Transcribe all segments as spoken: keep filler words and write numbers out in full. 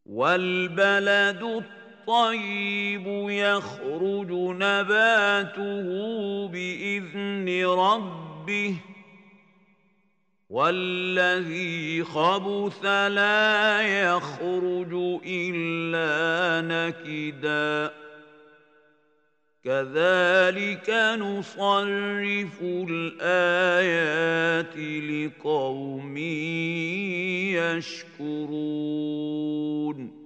والبلد الطيب يخرج نباته بإذن ربه والذي خبث لا يخرج إلا نكدا كذلك نصرف الآيات لقوم يشكرون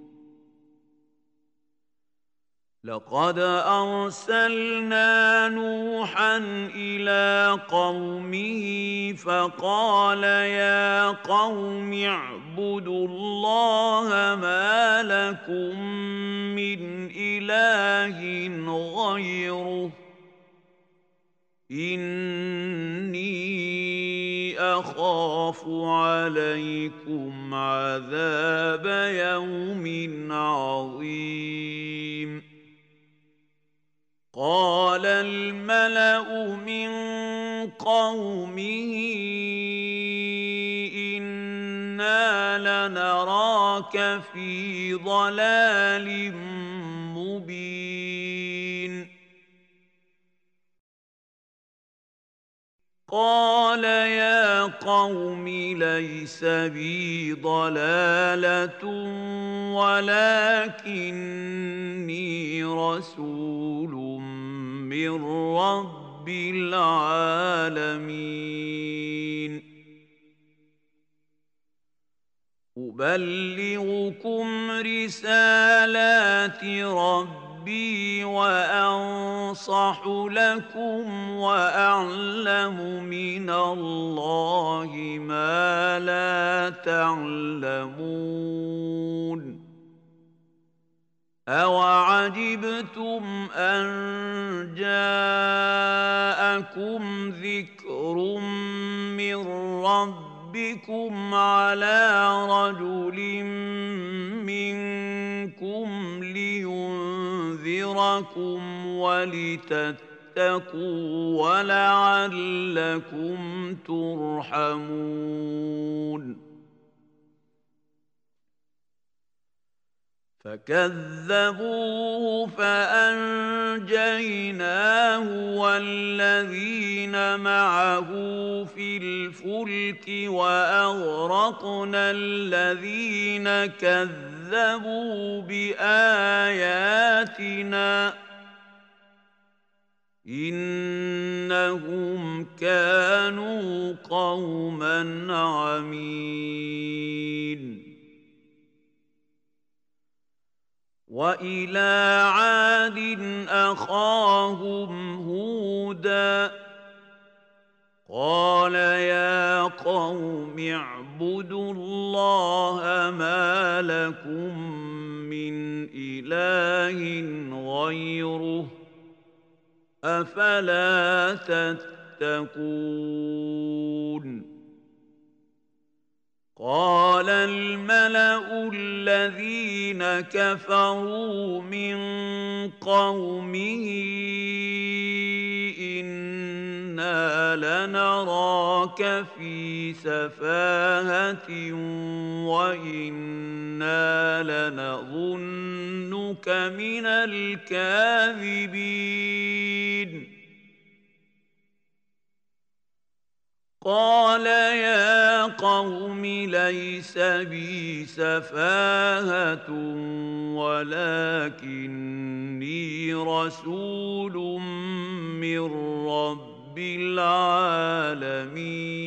لقد أرسلنا نوحا إلى قومه فقال يا قوم اعبدوا الله ما لكم من إله غيره إني أخاف عليكم عذاب يوم عظيم قال الملأ من قومه إنا لنراك في ضلال مبين قال يا قوم ليس بي ضلالة ولكني رسول من رب العالمين أبلغكم رسالات ربي وأنصح لكم وأعلم من الله ما لا تعلمون أَوَعَجِبْتُمْ أَن جَاءَكُمْ ذِكْرٌ مِّن رَّبِّكُمْ عَلَىٰ رَجُلٍ مِّنكُمْ لِيُنذِرَكُمْ وَلِتَتَّقُوا وَلَعَلَّكُمْ تُرْحَمُونَ فكذبوه فأنجيناه والذين معه في الفلك وأغرقنا الذين كذبوا بآياتنا إنهم كانوا قوما عمين وإلى عاد أخاهم هودا قال يا قوم اعبدوا الله ما لكم من إله غيره أفلا تتقون قال الملأ الذين كفروا من قومه إنا لنراك في سفاهة وإنا لنظنك من الكاذبين قال يا قوم ليس بي سفاهة ولكني رسول من رب العالمين